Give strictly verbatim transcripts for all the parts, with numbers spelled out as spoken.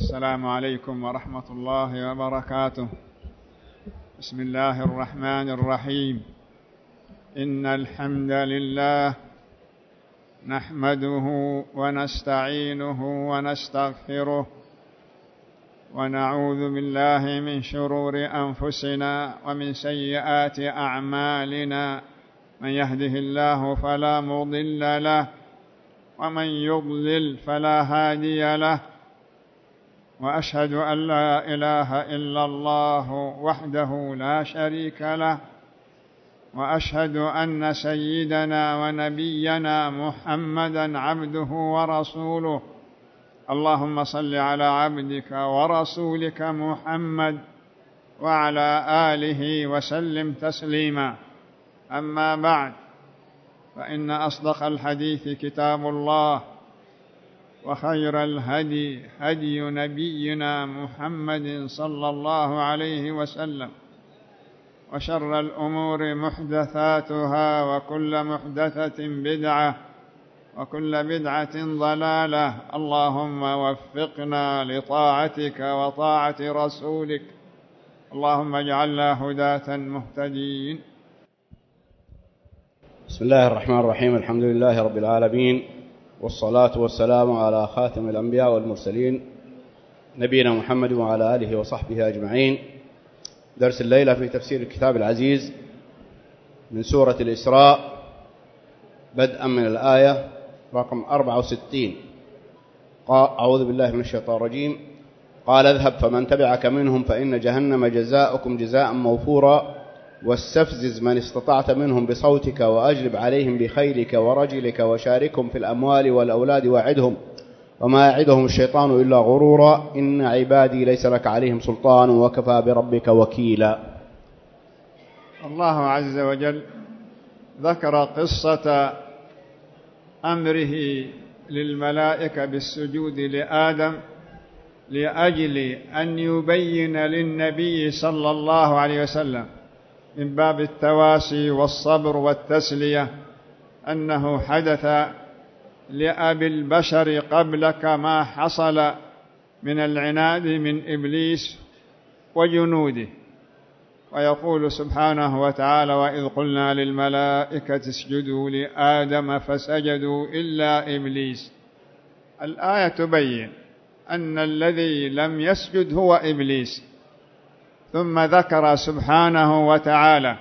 السلام عليكم ورحمة الله وبركاته. بسم الله الرحمن الرحيم. إن الحمد لله نحمده ونستعينه ونستغفره ونعوذ بالله من شرور أنفسنا ومن سيئات أعمالنا، من يهده الله فلا مضل له ومن يضلل فلا هادي له، وأشهد أن لا إله إلا الله وحده لا شريك له، وأشهد أن سيدنا ونبينا محمدًا عبده ورسوله. اللهم صل على عبدك ورسولك محمد وعلى آله وسلم تسليما. أما بعد، فإن أصدق الحديث كتاب الله، وخير الهدي هدي نبينا محمد صلى الله عليه وسلم، وشر الأمور محدثاتها، وكل محدثة بدعة، وكل بدعة ضلالة. اللهم وفقنا لطاعتك وطاعة رسولك، اللهم اجعلنا هداة مهتدين. بسم الله الرحمن الرحيم. الحمد لله رب العالمين، والصلاة والسلام على خاتم الأنبياء والمرسلين نبينا محمد وعلى آله وصحبه أجمعين. درس الليلة في تفسير الكتاب العزيز من سورة الإسراء، بدءا من الآية رقم أربعة وستين. أعوذ بالله من الشيطان الرجيم. قال اذهب فمن تبعك منهم فإن جهنم جزاؤكم جزاء موفورا، واستفزز من استطعت منهم بصوتك وأجلب عليهم بخيلك ورجلك وشاركهم في الأموال والأولاد وعدهم، وما يعدهم الشيطان إلا غرورا. إن عبادي ليس لك عليهم سلطان وكفى بربك وكيلا. الله عز وجل ذكر قصة أمره للملائكة بالسجود لآدم لأجل أن يبين للنبي صلى الله عليه وسلم من باب التواسي والصبر والتسلية أنه حدث لأبي البشر قبلك ما حصل من العناد من إبليس وجنوده. ويقول سبحانه وتعالى: وإذ قلنا للملائكة اسجدوا لآدم فسجدوا إلا إبليس. الآية تبين أن الذي لم يسجد هو إبليس. ثم ذكر سبحانه وتعالى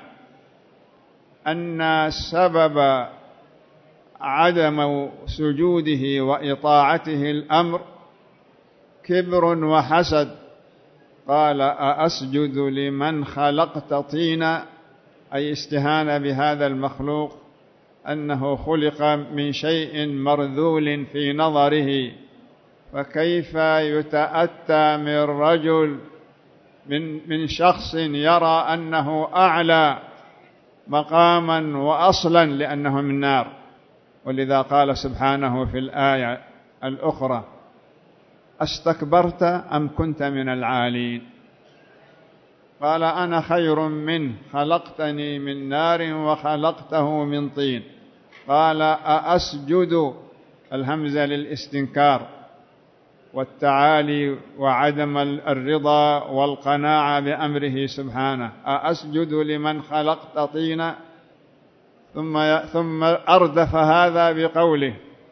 أن سبب عدم سجوده وإطاعته الأمر كبر وحسد. قال: أأسجد لمن خلقت طينا، أي استهان بهذا المخلوق أنه خلق من شيء مرذول في نظره، فكيف يتأتى من رجل من من شخص يرى أنه أعلى مقاما وأصلا لأنه من نار. ولذا قال سبحانه في الآية الأخرى: أستكبرت أم كنت من العالين؟ قال: أنا خير منه، خلقتني من نار وخلقته من طين. قال: أأسجد، الهمزة للاستنكار والتعالي وعدم الرضا والقناعة بأمره سبحانه. أأسجد لمن خلقت طينا، ثم ثم أردف هذا بقوله: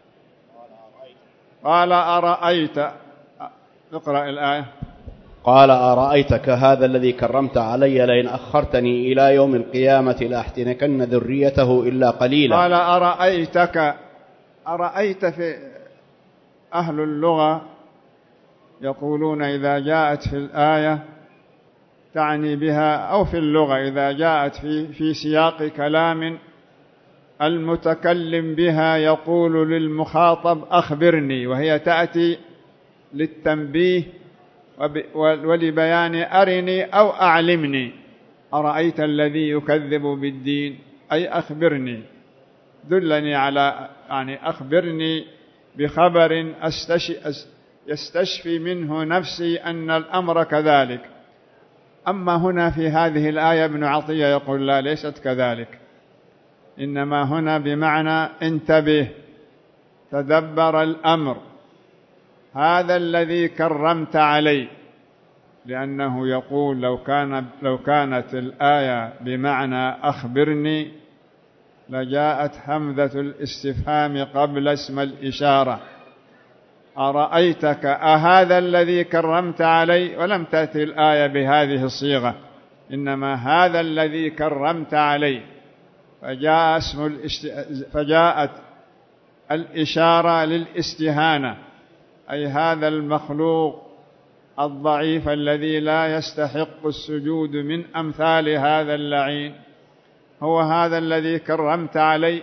قال أرأيت. اقرأ الآية. قال أرأيتك هذا الذي كرمت علي لئن أخرتني إلى يوم القيامة لأحتنكن ذريته إلا قليلا. قال أرأيتك. أرأيت في أهل اللغة يقولون إذا جاءت في الآية تعني بها، أو في اللغة إذا جاءت في في سياق كلام المتكلم بها يقول للمخاطب أخبرني، وهي تأتي للتنبيه ولبيان أرني أو أعلمني. أرأيت الذي يكذب بالدين، أي أخبرني، دلني على، يعني أخبرني بخبر يستشفي منه نفسي أن الأمر كذلك. أما هنا في هذه الآية ابن عطية يقول: لا، ليست كذلك، إنما هنا بمعنى انتبه، تدبر الأمر، هذا الذي كرمت علي، لأنه يقول لو كان لو كانت الآية بمعنى أخبرني لجاءت همزة الاستفهام قبل اسم الإشارة، أرأيتك أهذا الذي كرمت علي، ولم تأتي الآية بهذه الصيغة، إنما هذا الذي كرمت علي، فجاء اسم الاست... فجاءت الإشارة للاستهانة، أي هذا المخلوق الضعيف الذي لا يستحق السجود من أمثال هذا اللعين، هو هذا الذي كرمت علي.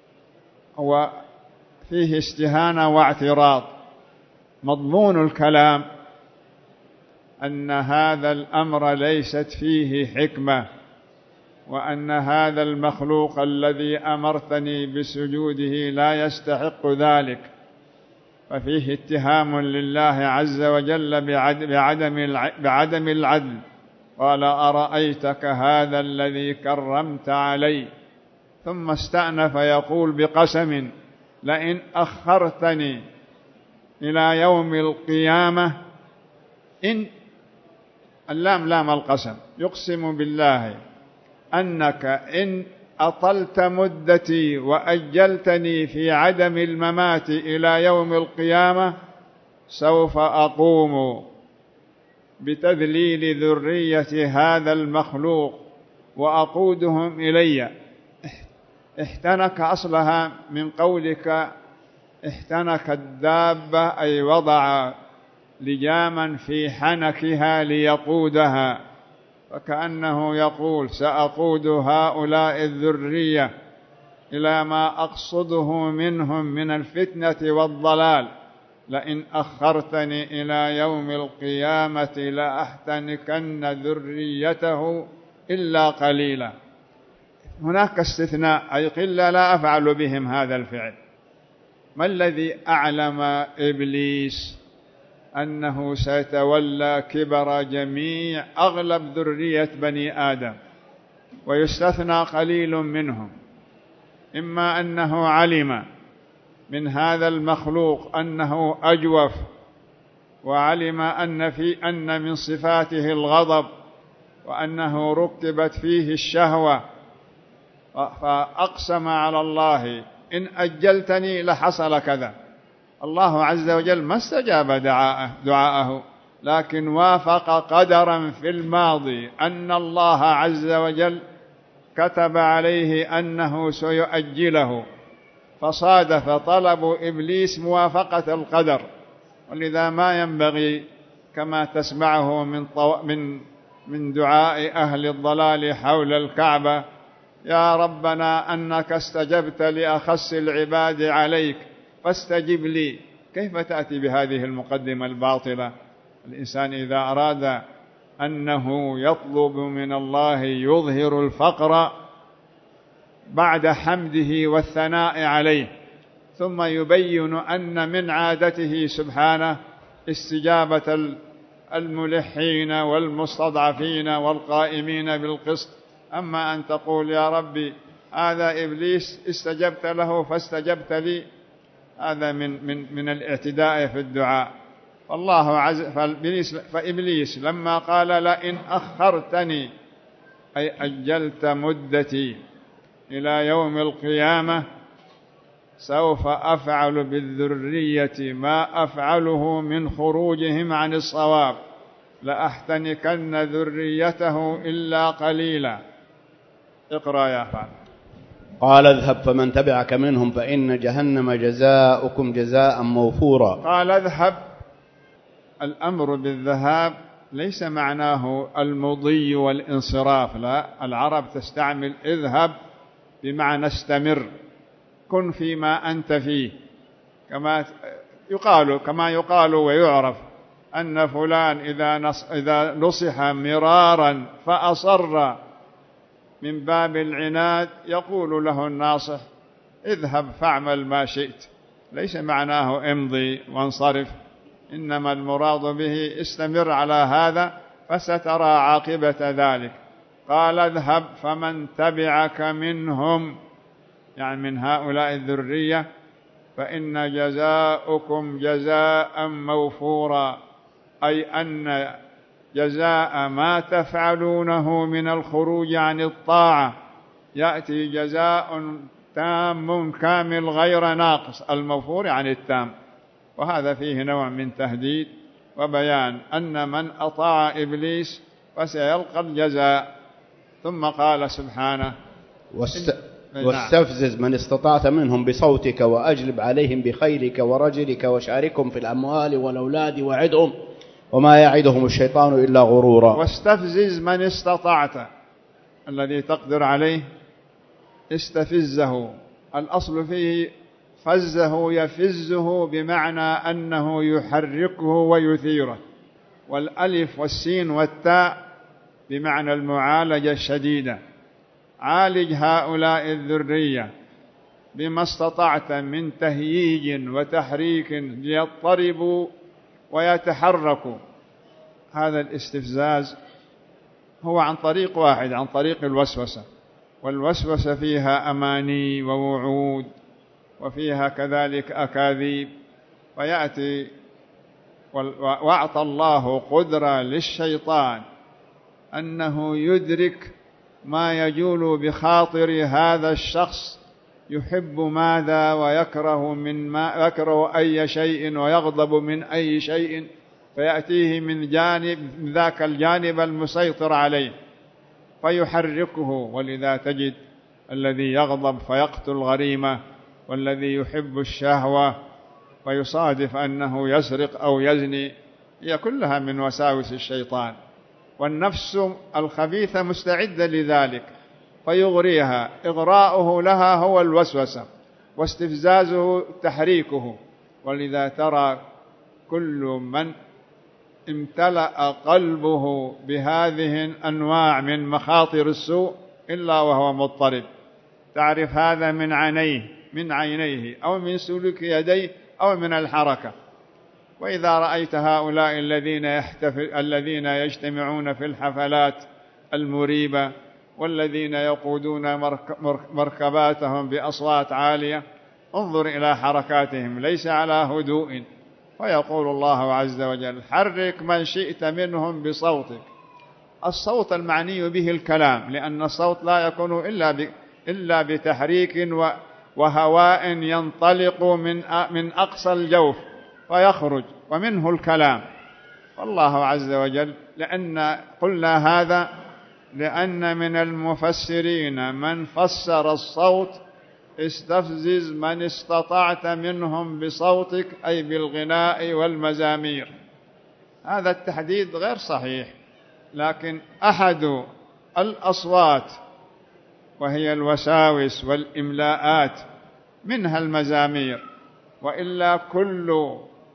وفيه استهانة واعتراض. مضمون الكلام أن هذا الأمر ليست فيه حكمة، وأن هذا المخلوق الذي أمرتني بسجوده لا يستحق ذلك، ففيه اتهام لله عز وجل بعدم العدل. قال أرأيتك هذا الذي كرمت علي، ثم استأنف يقول بقسم لئن أخرتني إلى يوم القيامة، إن اللام لام القسم، يقسم بالله أنك إن أطلت مدتي وأجلتني في عدم الممات إلى يوم القيامة سوف أقوم بتذليل ذرية هذا المخلوق وأقودهم إلي. احتنك أصلها من قولك احتنك الدابة، أي وضع لجاما في حنكها ليقودها، فكأنه يقول سأقود هؤلاء الذرية إلى ما أقصده منهم من الفتنة والضلال، لئن أخرتني إلى يوم القيامة لأحتنكن ذريته إلا قليلا. هناك استثناء، أي قلة لا أفعل بهم هذا الفعل. ما الذي أعلم إبليس أنه سيتولى كبر جميع أغلب ذرية بني آدم، ويستثنى قليل منهم؟ إما أنه علم من هذا المخلوق أنه أجوف، وعلم أن في أن من صفاته الغضب، وأنه ركبت فيه الشهوة، فأقسم على الله إن أجلتني لحصل كذا. الله عز وجل ما استجاب دعاءه, دعاءه لكن وافق قدرا في الماضي أن الله عز وجل كتب عليه أنه سيؤجله، فصادف طلب إبليس موافقة القدر. ولذا ما ينبغي كما تسمعه من, طو... من... من دعاء أهل الضلال حول الكعبة: يا ربنا أنك استجبت لأخص العباد عليك فاستجب لي. كيف تأتي بهذه المقدمة الباطلة؟ الإنسان إذا أراد أنه يطلب من الله يظهر الفقر بعد حمده والثناء عليه، ثم يبين أن من عادته سبحانه استجابة الملحين والمستضعفين والقائمين بالقسط. أما أن تقول يا ربي هذا إبليس استجبت له فاستجبت لي، هذا من, من, من الاعتداء في الدعاء. فالله عز فإبليس لما قال لئن أخرتني أي أجلت مدتي إلى يوم القيامة سوف أفعل بالذرية ما أفعله من خروجهم عن الصواب، لأحتنكن ذريته إلا قليلا. اقرأ يا فعل. قال اذهب فمن تبعك منهم فإن جهنم جزاؤكم جزاء موفورا. قال اذهب، الأمر بالذهاب ليس معناه المضي والانصراف، لا، العرب تستعمل اذهب بمعنى استمر، كن فيما أنت فيه، كما يقال كما يقال ويعرف أن فلان إذا نص إذا نصح مرارا فأصر من باب العناد يقول له الناصح اذهب فاعمل ما شئت، ليس معناه امضي وانصرف، إنما المراد به استمر على هذا فسترى عاقبة ذلك. قال اذهب فمن تبعك منهم، يعني من هؤلاء الذرية، فإن جزاؤكم جزاء موفورا، أي أن جزاء ما تفعلونه من الخروج عن الطاعة يأتي جزاء تام كامل غير ناقص، الموفور عن التام. وهذا فيه نوع من تهديد وبيان أن من أطاع إبليس فسيلقى الجزاء. ثم قال سبحانه: واست... واستفزز من استطعت منهم بصوتك وأجلب عليهم بخيلك ورجلك وشاركهم في الأموال والأولاد وعدهم وما يعدهم الشيطان إلا غرورا. واستفزز من استطعت، الذي تقدر عليه استفزه. الأصل فيه فزه يفزه بمعنى أنه يحركه ويثيره، والألف والسين والتاء بمعنى المعالجة الشديدة. عالج هؤلاء الذرية بما استطعت من تهييج وتحريك ليضطربوا ويتحركوا. هذا الاستفزاز هو عن طريق واحد، عن طريق الوسوسة، والوسوسة فيها أماني ووعود وفيها كذلك أكاذيب. ويأتي وأعطى الله قدرة للشيطان أنه يدرك ما يجول بخاطر هذا الشخص، يحب ماذا ويكره من ما يكره أي شيء ويغضب من أي شيء، فيأتيه من جانب من ذاك الجانب المسيطر عليه فيحركه. ولذا تجد الذي يغضب فيقتل غريمة، والذي يحب الشهوة فيصادف أنه يسرق أو يزني، هي كلها من وساوس الشيطان. والنفس الخبيثة مستعدة لذلك فيغريها. إغراؤه لها هو الوسوسة، واستفزازه تحريكه. ولذا ترى كل من امتلأ قلبه بهذه الأنواع من مخاطر السوء إلا وهو مضطرب. تعرف هذا من عينيه من عينيه أو من سلوك يديه أو من الحركة. وإذا رأيت هؤلاء الذين يحتفل الذين يجتمعون في الحفلات المريبة، والذين يقودون مركباتهم بأصوات عالية، انظر إلى حركاتهم ليس على هدوء. ويقول الله عز وجل: حرك من شئت منهم بصوتك. الصوت المعني به الكلام، لأن الصوت لا يكون إلا إلا بتحريك وهواء ينطلق من من أقصى الجوف ويخرج، ومنه الكلام. والله عز وجل، لأن قلنا هذا لأن من المفسرين من فسر الصوت: استفزز من استطعت منهم بصوتك، أي بالغناء والمزامير. هذا التحديد غير صحيح، لكن أحد الأصوات وهي الوساوس والإملاءات منها المزامير. وإلا كل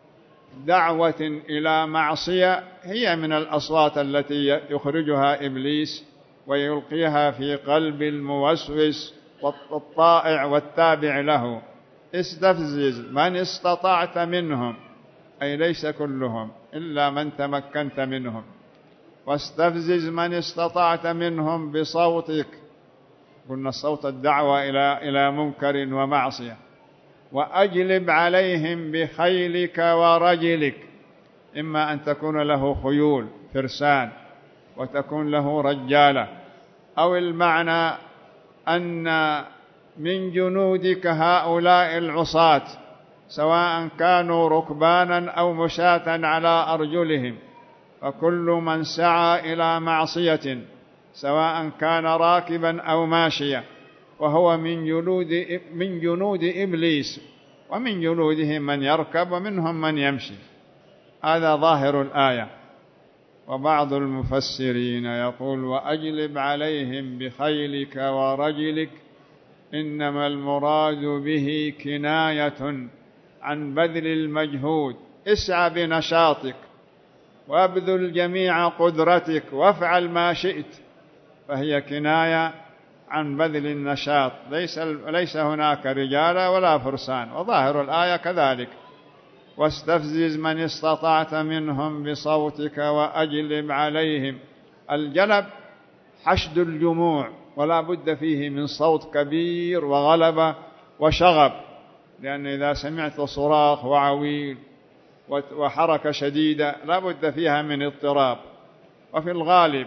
دعوة إلى معصية هي من الأصوات التي يخرجها إبليس ويلقيها في قلب الموسوس والطائع والتابع له. استفزز من استطعت منهم، أي ليس كلهم إلا من تمكنت منهم. واستفزز من استطعت منهم بصوتك، قلنا الصوت الدعوة إلى إلى منكر ومعصية. وأجلب عليهم بخيلك ورجلك، إما أن تكون له خيول فرسان وتكون له رجالة، أو المعنى أن من جنودك هؤلاء العصاة سواء كانوا ركبانا أو مشاة على أرجلهم، فكل من سعى إلى معصية سواء كان راكبا أو ماشيا وهو من جنود من جنود إبليس، ومن جنودهم من يركب ومنهم من يمشي. هذا ظاهر الآية. وبعض المفسرين يقول: وأجلب عليهم بخيلك ورجلك، إنما المراد به كناية عن بذل المجهود. اسعى بنشاطك وابذل جميع قدرتك وافعل ما شئت، فهي كناية عن بذل النشاط. ليس ليس هناك رجال ولا فرسان، وظاهر الآية كذلك. واستفزز من استطعت منهم بصوتك وأجلب عليهم. الجلب حشد الجموع، ولا بد فيه من صوت كبير وغلبة وشغب لأن إذا سمعت صراخ وعويل وحركة شديدة لا بد فيها من اضطراب. وفي الغالب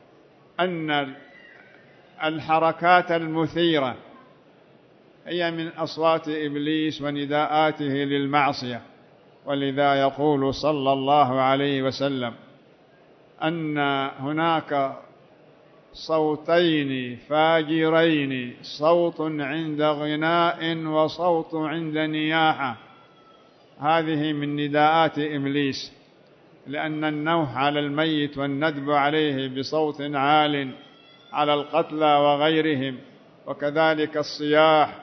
أن الحركات المثيرة هي من أصوات إبليس ونداءاته للمعصية، ولذا يقول صلى الله عليه وسلم أن هناك صوتين فاجرين، صوت عند غناء وصوت عند نياحة، هذه من نداءات إبليس، لأن النوح على الميت والندب عليه بصوت عال على القتلى وغيرهم، وكذلك الصياح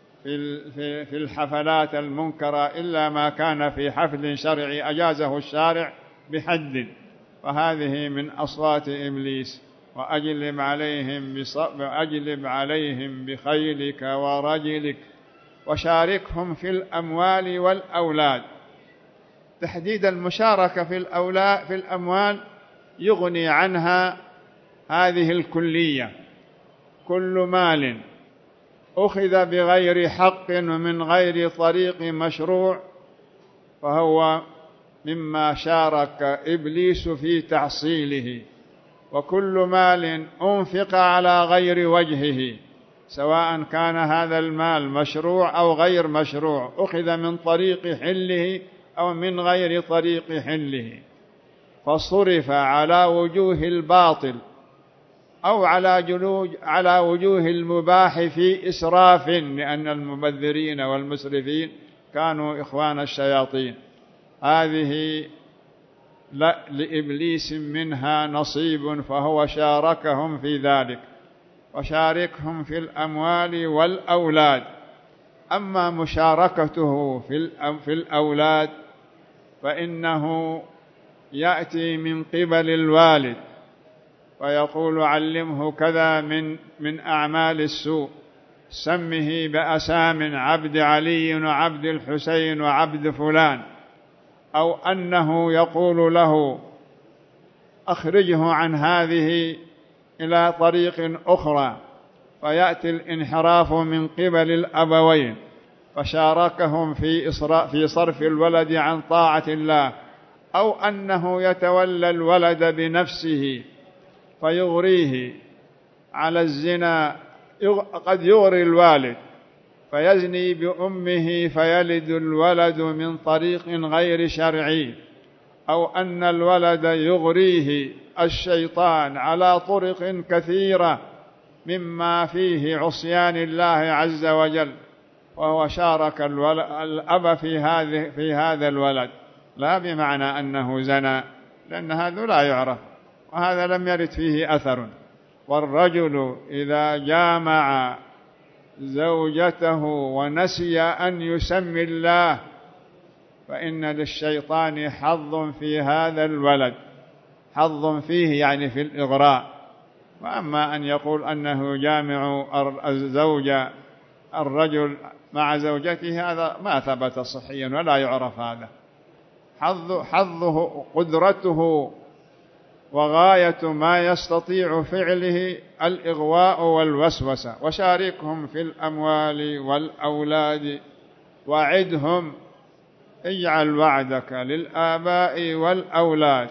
في الحفلات المنكرة إلا ما كان في حفل شرعي أجازه الشارع بحد، فهذه من أصوات إبليس. وأجلب عليهم, وأجلب عليهم بخيلك ورجلك وشاركهم في الأموال والأولاد. تحديد المشاركة في الأولاد في الأموال يغني عنها هذه الكلية: كل مال أخذ بغير حق ومن غير طريق مشروع فهو مما شارك إبليس في تحصيله، وكل مال أنفق على غير وجهه سواء كان هذا المال مشروع أو غير مشروع، أخذ من طريق حله أو من غير طريق حله، فصرف على وجوه الباطل أو على جلوج على وجوه المباح في إسراف، لأن المبذرين والمسرفين كانوا إخوان الشياطين. هذه لا لإبليس منها نصيب فهو شاركهم في ذلك، وشاركهم في الأموال والأولاد. أما مشاركته في الأولاد فإنه يأتي من قبل الوالد ويقول: علمه كذا من من أعمال السوء، سمه بأسام عبد علي وعبد الحسين وعبد فلان، أو أنه يقول له: أخرجه عن هذه إلى طريق أخرى، فيأتي الانحراف من قبل الأبوين، فشاركهم في في صرف الولد عن طاعة الله، أو أنه يتولى الولد بنفسه فيغريه على الزنا. قد يغري الوالد فيزني بأمه فيلد الولد من طريق غير شرعي، أو أن الولد يغريه الشيطان على طرق كثيرة مما فيه عصيان الله عز وجل، وهو شارك الأب في هذه في هذا الولد، لا بمعنى أنه زنى، لأن هذا لا يعرف وهذا لم يرد فيه أثر. والرجل إذا جامع زوجته ونسي أن يسمي الله فإن للشيطان حظ في هذا الولد، حظ فيه يعني في الإغراء. وأما أن يقول أنه جامع الزوجة الرجل مع زوجته هذا ما ثبت صحيا ولا يعرف. هذا حظ حظه قدرته وغاية ما يستطيع فعله الإغواء والوسوسة. وشاركهم في الأموال والأولاد وعدهم، اجعل وعدك للآباء والأولاد،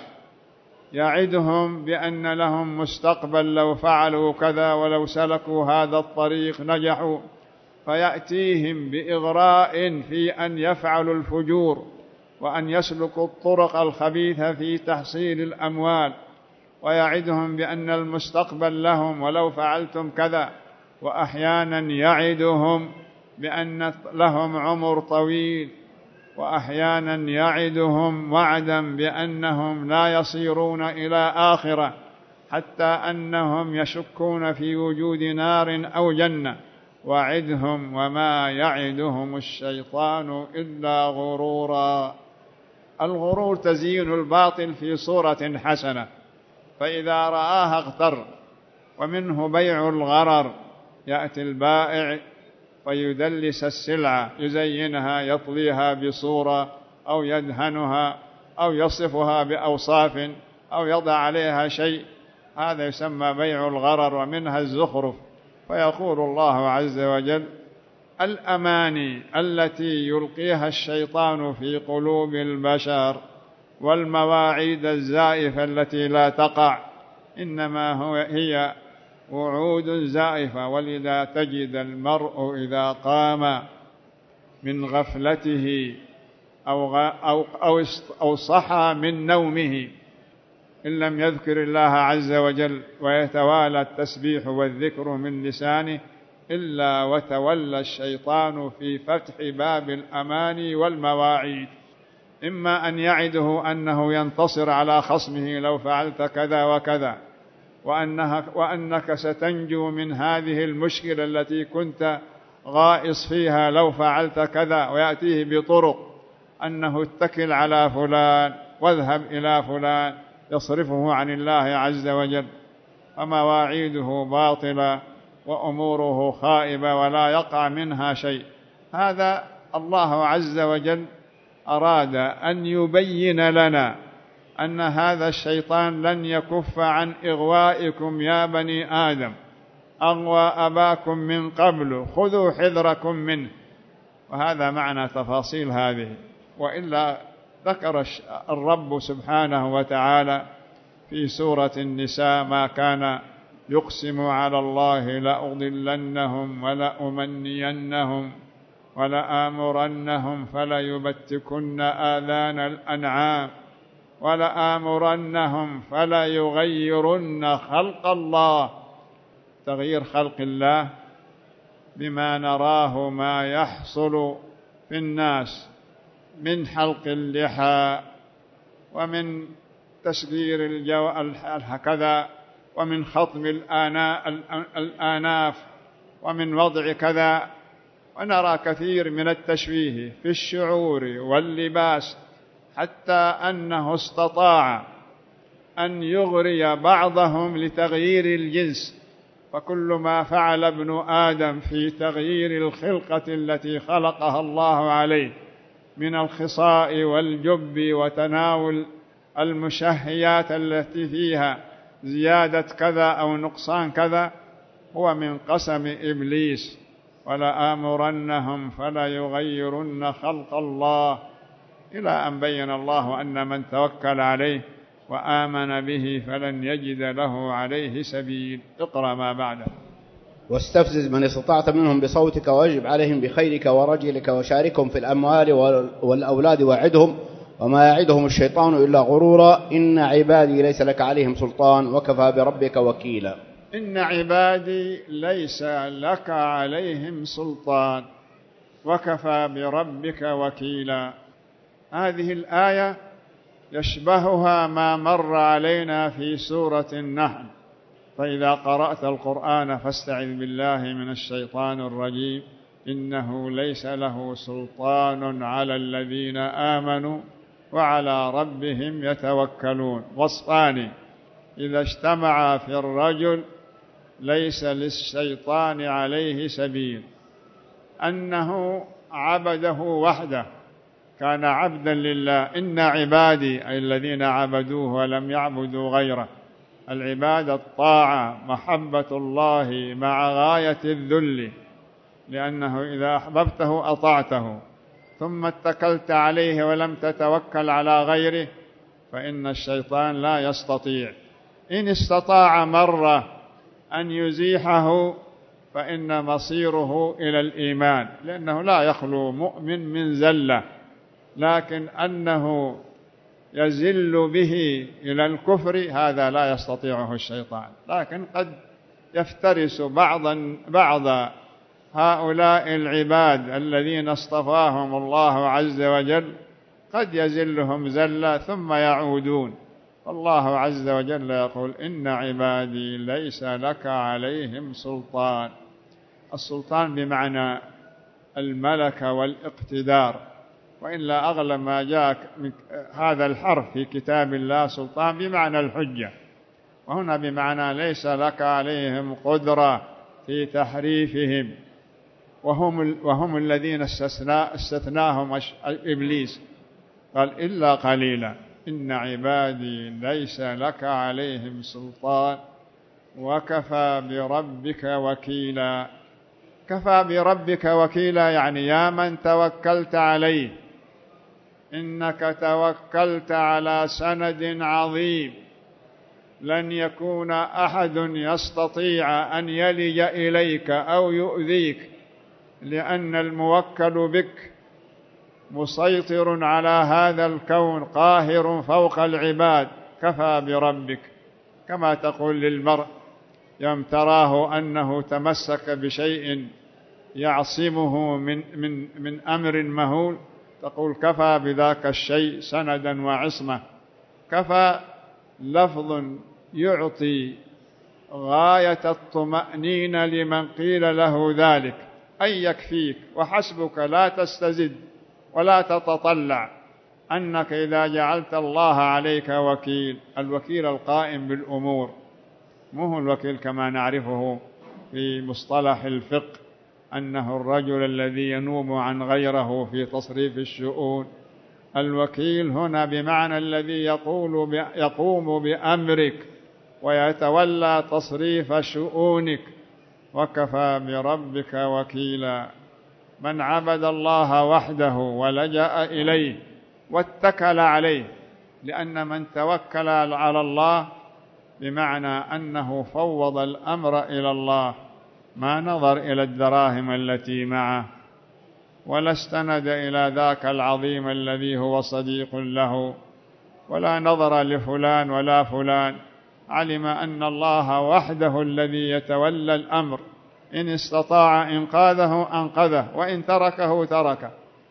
يعدهم بأن لهم مستقبل لو فعلوا كذا ولو سلكوا هذا الطريق نجحوا، فيأتيهم بإغراء في أن يفعلوا الفجور وأن يسلكوا الطرق الخبيثة في تحصيل الأموال، ويعدهم بأن المستقبل لهم ولو فعلتم كذا. وأحيانا يعدهم بأن لهم عمر طويل، وأحيانا يعدهم وعدا بأنهم لا يصيرون إلى آخرة، حتى أنهم يشكون في وجود نار أو جنة. وعدهم وما يعدهم الشيطان إلا غرورا. الغرور تزيين الباطل في صورة حسنة، فإذا رآها اغتر. ومنه بيع الغرر، يأتي البائع فيدلس السلعة، يزينها، يطليها بصورة أو يدهنها أو يصفها بأوصاف أو يضع عليها شيء، هذا يسمى بيع الغرر، ومنها الزخرف. فيقول الله عز وجل: الأماني التي يلقيها الشيطان في قلوب البشر والمواعيد الزائفة التي لا تقع، إنما هو هي وعود زائفة. ولذا تجد المرء إذا قام من غفلته أو, أو, أو, أو صحى من نومه إن لم يذكر الله عز وجل ويتوالى التسبيح والذكر من لسانه إلا وتولى الشيطان في فتح باب الأماني والمواعيد، إما أن يعده أنه ينتصر على خصمه لو فعلت كذا وكذا، وأنك ستنجو من هذه المشكلة التي كنت غائص فيها لو فعلت كذا، ويأتيه بطرق أنه اتكل على فلان واذهب إلى فلان يصرفه عن الله عز وجل، فمواعيده باطلة وأموره خائبة ولا يقع منها شيء. هذا الله عز وجل أراد أن يبين لنا أن هذا الشيطان لن يكف عن إغوائكم يا بني آدم، أغوى أباكم من قبل خذوا حذركم منه. وهذا معنى تفاصيل هذه، وإلا ذكر الرب سبحانه وتعالى في سورة النساء ما كان يقسم على الله لأضلنهم ولأمنينهم ولآمرنهم فليبتكن آذان الأنعام ولآمرنهم فليغيرن خلق الله. تغيير خلق الله بما نراه ما يحصل في الناس من حلق اللحى ومن تسجير الجو هكذا، ومن خطم الآناف، ومن وضع كذا، ونرى كثير من التشويه في الشعور واللباس، حتى أنه استطاع أن يغري بعضهم لتغيير الجنس. فكل ما فعل ابن آدم في تغيير الخلقة التي خلقها الله عليه من الخصاء والجب وتناول المشهيات التي فيها زيادة كذا أو نقصان كذا هو من قسم إبليس. ولآمرنهم فليغيرن خلق الله، إلى أن بين الله أن من توكل عليه وآمن به فلن يجد له عليه سبيل. اقرأ ما بعده. واستفزز من استطعت منهم بصوتك واجب عليهم بخيرك ورجلك وشاركهم في الأموال والأولاد وعدهم وما يعدهم الشيطان إلا غرورا إن عبادي ليس لك عليهم سلطان وكفى بربك وكيلا. إن عبادي ليس لك عليهم سلطان وكفى بربك وكيلا. هذه الآية يشبهها ما مر علينا في سورة النحل: فإذا قرأت القرآن فاستعذ بالله من الشيطان الرجيم إنه ليس له سلطان على الذين آمنوا وعلى ربهم يتوكلون. وصفان إذا اجتمعا في الرجل ليس للشيطان عليه سبيل: أنه عبده وحده، كان عبدا لله. إن عبادي أي الذين عبدوه ولم يعبدوا غيره. العبادة الطاعة، محبة الله مع غاية الذل، لأنه إذا أحببته أطعته، ثم اتكلت عليه ولم تتوكل على غيره فإن الشيطان لا يستطيع. إن استطاع مرة أن يزيحه فإن مصيره إلى الإيمان، لأنه لا يخلو مؤمن من زلة، لكن أنه يزل به إلى الكفر هذا لا يستطيعه الشيطان. لكن قد يفترس بعضا بعض هؤلاء العباد الذين اصطفاهم الله عز وجل، قد يزلهم زلة ثم يعودون. الله عز وجل يقول: إن عبادي ليس لك عليهم سلطان. السلطان بمعنى الملكة والاقتدار، وإلا أغلب ما جاء من هذا الحرف في كتاب الله سلطان بمعنى الحجة، وهنا بمعنى ليس لك عليهم قدرة في تحريفهم. وهم, وهم الذين استثنى استثناهم إبليس، قال: إلا قليلا. إن عبادي ليس لك عليهم سلطان وكفى بربك وكيلا. كفى بربك وكيلا، يعني يا من توكلت عليه إنك توكلت على سند عظيم لن يكون أحد يستطيع أن يلج إليك أو يؤذيك، لأن الموكل بك مسيطر على هذا الكون قاهر فوق العباد. كفى بربك، كما تقول للمرء يوم تراه أنه تمسك بشيء يعصمه من, من, من أمر مهول، تقول كفى بذاك الشيء سندا وعصمة. كفى لفظ يعطي غاية الطمأنينة لمن قيل له ذلك، أي يكفيك وحسبك، لا تستزد ولا تتطلع، أنك إذا جعلت الله عليك وكيل، الوكيل القائم بالأمور، مو هو الوكيل كما نعرفه في مصطلح الفقه أنه الرجل الذي ينوب عن غيره في تصريف الشؤون. الوكيل هنا بمعنى الذي يقول يقوم بأمرك ويتولى تصريف شؤونك. وكفى بربك وكيلا. من عبد الله وحده ولجأ إليه واتكل عليه، لأن من توكل على الله بمعنى أنه فوض الأمر إلى الله، ما نظر إلى الدراهم التي معه ولا استند إلى ذاك العظيم الذي هو صديق له، ولا نظر لفلان ولا فلان، علم أن الله وحده الذي يتولى الأمر، إن استطاع إنقاذه أنقذه، وإن تركه تركه.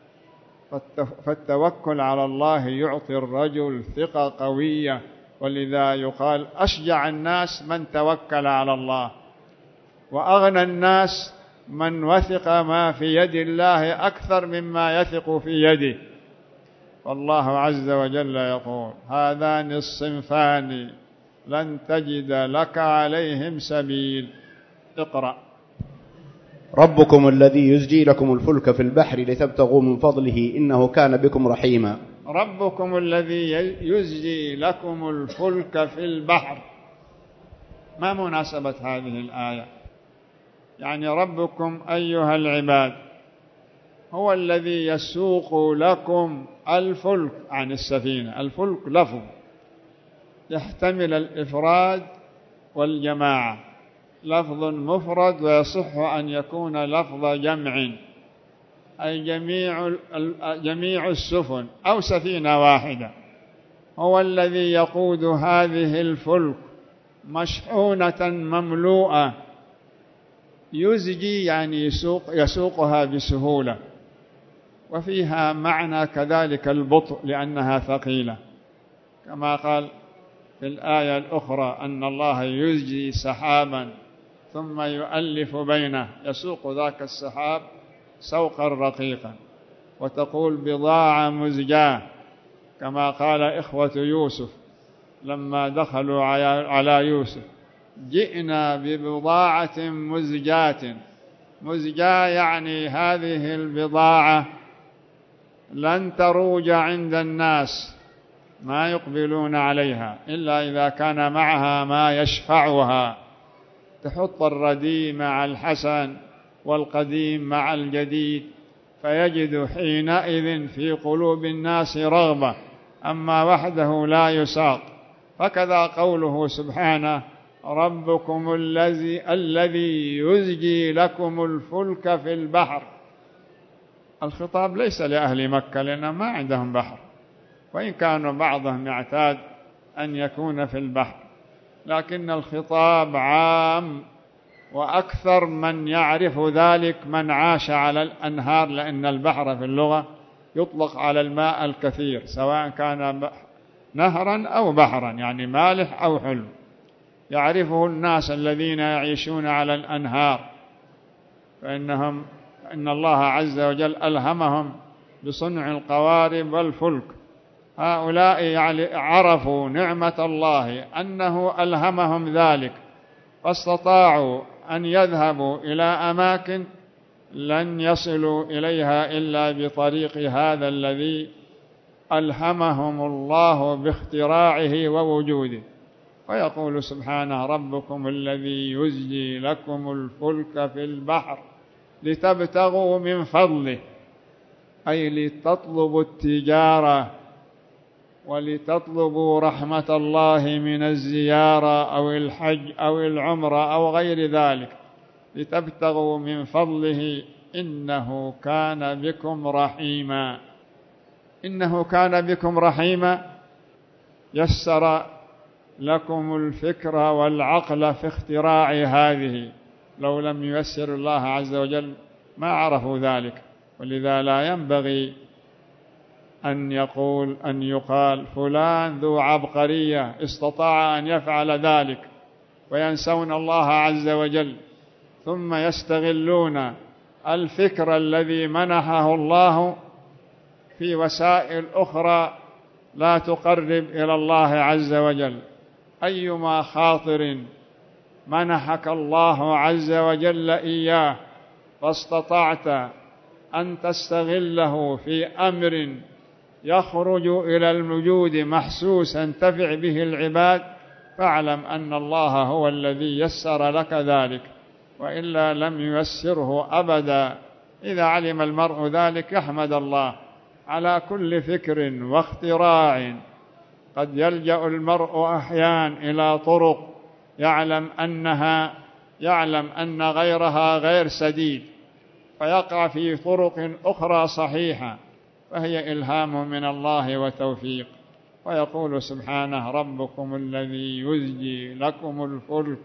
فالتوكل على الله يعطي الرجل ثقة قوية، ولذا يقال أشجع الناس من توكل على الله، وأغنى الناس من وثق ما في يد الله أكثر مما يثق في يده. والله عز وجل يقول هذان الصنفان لن تجد لك عليهم سبيل. اقرأ. ربكم الذي يزجي لكم الفلك في البحر لتبتغوا من فضله إنه كان بكم رحيما. ربكم الذي يزجي لكم الفلك في البحر، ما مناسبة هذه الآية؟ يعني ربكم أيها العباد هو الذي يسوق لكم الفلك عن السفينة. الفلك لفظ يحتمل الإفراد والجماعة، لفظ مفرد ويصح أن يكون لفظ جمع، أي جميع جميع السفن أو سفينة واحدة. هو الذي يقود هذه الفلك مشحونة مملوءة، يزجي يعني يسوق يسوقها بسهولة، وفيها معنى كذلك البطء لأنها ثقيلة، كما قال في الآية الأخرى أن الله يزجي سحابا ثم يؤلف بينه، يسوق ذاك السحاب سوقا رقيقا. وتقول بضاعة مزجاة، كما قال إخوة يوسف لما دخلوا على يوسف جئنا ببضاعة مزجاة. مزجاة يعني هذه البضاعة لن تروج عند الناس، ما يقبلون عليها إلا إذا كان معها ما يشفعها، تحط الرديء مع الحسن والقديم مع الجديد، فيجد حينئذ في قلوب الناس رغبة، أما وحده لا يساق. فكذا قوله سبحانه ربكم الذي الذي يزجي لكم الفلك في البحر. الخطاب ليس لأهل مكة لأنهم ما عندهم بحر، وإن كانوا بعضهم يعتاد أن يكون في البحر، لكن الخطاب عام، وأكثر من يعرف ذلك من عاش على الأنهار، لأن البحر في اللغة يطلق على الماء الكثير سواء كان نهرا أو بحرا، يعني مالح أو حلو، يعرفه الناس الذين يعيشون على الأنهار، فإنهم إن الله عز وجل ألهمهم بصنع القوارب والفلك. هؤلاء عرفوا نعمة الله أنه ألهمهم ذلك، فاستطاعوا أن يذهبوا إلى أماكن لن يصلوا إليها إلا بطريق هذا الذي ألهمهم الله باختراعه ووجوده. ويقول سبحانه ربكم الذي يزجي لكم الفلك في البحر لتبتغوا من فضله، أي لتطلبوا التجارة ولتطلبوا رحمة الله من الزيارة أو الحج أو العمرة أو غير ذلك، لتبتغوا من فضله إنه كان بكم رحيما. إنه كان بكم رحيما، يسر لكم الفكر والعقل في اختراع هذه، لو لم ييسر الله عز وجل ما عرفوا ذلك. ولذا لا ينبغي أن يقول أن يقال فلان ذو عبقرية استطاع أن يفعل ذلك، وينسون الله عز وجل، ثم يستغلون الفكر الذي منحه الله في وسائل أخرى لا تقرب إلى الله عز وجل. أيما خاطر منحك الله عز وجل إياه فاستطعت أن تستغله في أمر يخرج إلى الوجود محسوس ينتفع به العباد، فاعلم أن الله هو الذي يسر لك ذلك، وإلا لم ييسره أبدا. إذا علم المرء ذلك يحمد الله على كل فكر واختراع. قد يلجأ المرء أحيانا إلى طرق يعلم أنها يعلم أن غيرها غير سديد، فيقع في طرق أخرى صحيحة، فهي إلهام من الله وتوفيق. ويقول سبحانه: ربكم الذي يزجي لكم الفلك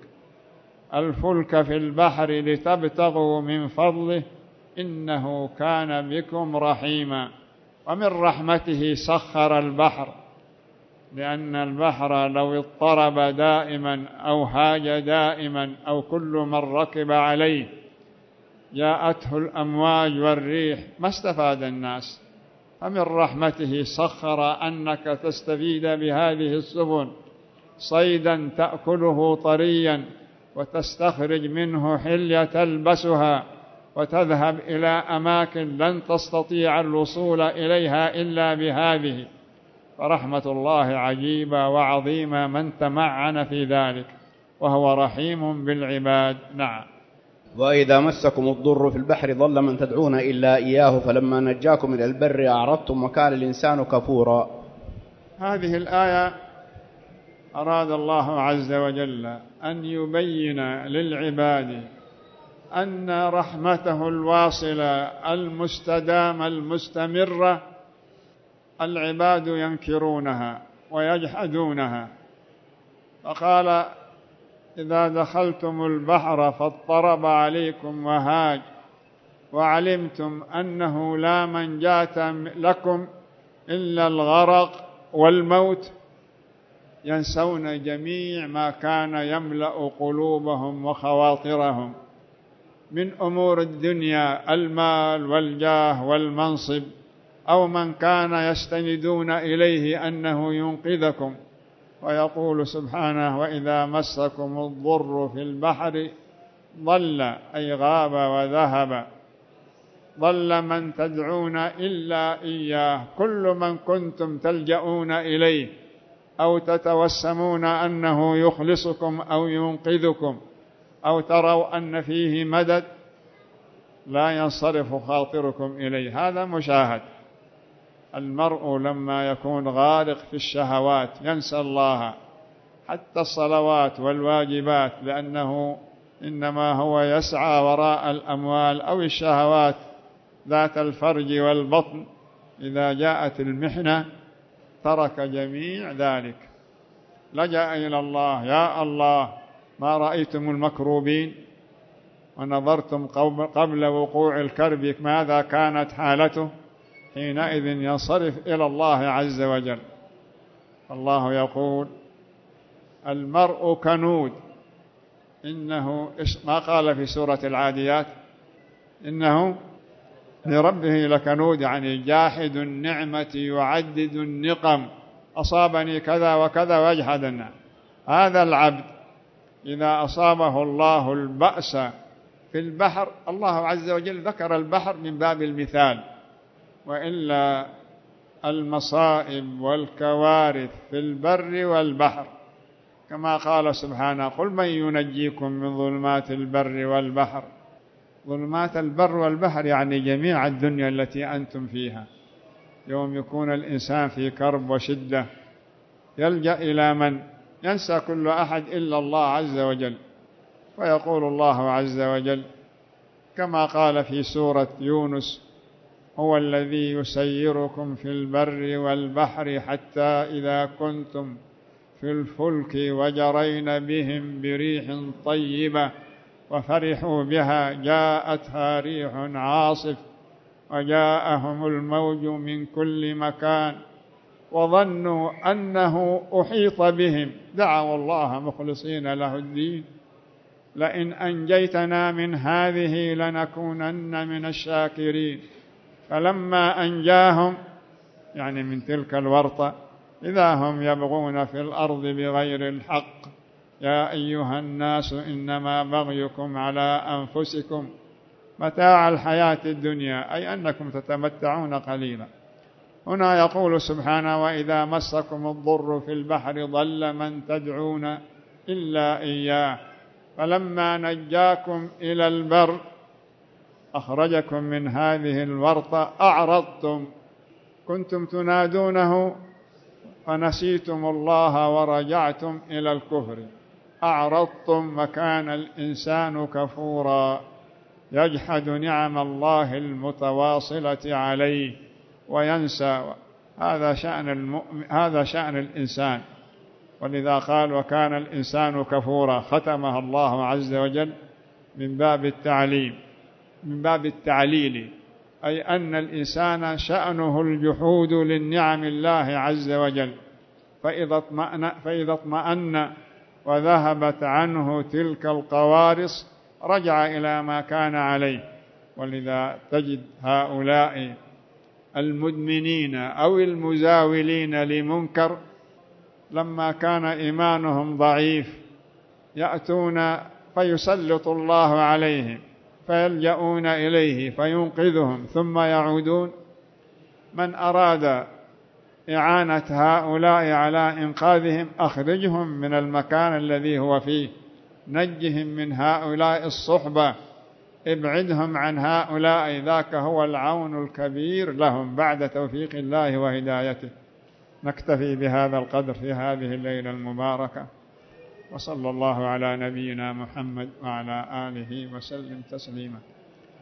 الفلك في البحر لتبتغوا من فضله إنه كان بكم رحيما. ومن رحمته سخر البحر، لأن البحر لو اضطرب دائما أو هاج دائما أو كل من ركب عليه جاءته الأمواج والريح ما استفاد الناس. فمن رحمته سخر أنك تستفيد بهذه السفن صيدا تأكله طريا، وتستخرج منه حلية تلبسها، وتذهب إلى أماكن لن تستطيع الوصول إليها إلا بهذه. فرحمة الله عجيبة وعظيمة من تمعن في ذلك، وهو رحيم بالعباد. نعم. وإذا مسكم الضر في البحر ضل من تدعون إلا إياه فلما نجاكم إلى البر أعرضتم وكان الإنسان كفورا. هذه الآية أراد الله عز وجل أن يبين للعباد أن رحمته الواصلة المستدامة المستمرة العباد ينكرونها ويجحدونها. فقال: إذا دخلتم البحر فاضطرب عليكم وهاج وعلمتم أنه لا منجاة لكم إلا الغرق والموت، ينسون جميع ما كان يملأ قلوبهم وخواطرهم من أمور الدنيا، المال والجاه والمنصب، أو من كان يستندون إليه أنه ينقذكم. ويقول سبحانه: وإذا مسكم الضر في البحر ضل، أي غاب وذهب، ضل من تدعون إلا إياه، كل من كنتم تلجؤون إليه أو تتوسمون أنه يخلصكم أو ينقذكم أو تروا أن فيه مدد لا ينصرف خاطركم إليه. هذا مشاهد. المرء لما يكون غارق في الشهوات ينسى الله، حتى الصلوات والواجبات، لأنه إنما هو يسعى وراء الأموال أو الشهوات ذات الفرج والبطن. إذا جاءت المحنة ترك جميع ذلك، لجأ إلى الله: يا الله، ما رأيتم المكروبين ونظرتم قبل وقوع الكرب ماذا كانت حالته؟ حينئذ ينصرف إلى الله عز وجل. الله يقول: المرء كنود. إنه ما قال في سورة العاديات: إنه لربه لكنود، يعني جاحد النعمة يعدد النقم، أصابني كذا وكذا ويجحد النعم. هذا العبد إذا أصابه الله البأس في البحر، الله عز وجل ذكر البحر من باب المثال، وإلا المصائب والكوارث في البر والبحر، كما قال سبحانه: قل من ينجيكم من ظلمات البر والبحر ظلمات البر والبحر يعني جميع الدنيا التي أنتم فيها. يوم يكون الإنسان في كرب وشدة يلجأ إلى من؟ ينسى كل أحد إلا الله عز وجل، ويقول الله عز وجل كما قال في سورة يونس: هو الذي يسيركم في البر والبحر حتى إذا كنتم في الفلك وجرين بهم بريح طيبة وفرحوا بها جاءتها ريح عاصف وجاءهم الموج من كل مكان وظنوا أنه أحيط بهم دعوا الله مخلصين له الدين لئن أنجيتنا من هذه لنكونن من الشاكرين. فلما أنجاهم يعني من تلك الورطة إذا هم يبغون في الأرض بغير الحق يا أيها الناس إنما بغيكم على أنفسكم متاع الحياة الدنيا، أي أنكم تتمتعون قليلا. هنا يقول سبحانه: وإذا مسكم الضر في البحر ضل من تدعون إلا إياه فلما نجاكم إلى البر أخرجكم من هذه الورطة أعرضتم كنتم تنادونه فنسيتم الله ورجعتم إلى الكفر أعرضتم وكان الإنسان كفورا يجحد نعم الله المتواصلة عليه وينسى. هذا شأن المؤمن، هذا شأن الإنسان، ولذا قال: وكان الإنسان كفورا، ختمها الله عز وجل من باب التعليم من باب التعليل، أي أن الإنسان شأنه الجحود للنعم الله عز وجل، فإذا اطمأن, فإذا اطمأن وذهبت عنه تلك القوارص رجع إلى ما كان عليه. ولذا تجد هؤلاء المدمنين أو المزاولين لمنكر لما كان إيمانهم ضعيف يأتون فيسلط الله عليهم فيلجؤون إليه فينقذهم ثم يعودون. من أراد إعانة هؤلاء على إنقاذهم أخرجهم من المكان الذي هو فيه، نجهم من هؤلاء الصحبة، ابعدهم عن هؤلاء، ذاك هو العون الكبير لهم بعد توفيق الله وهدايته. نكتفي بهذا القدر في هذه الليلة المباركة، وصلى الله على نبينا محمد وعلى آله وسلم تسليما.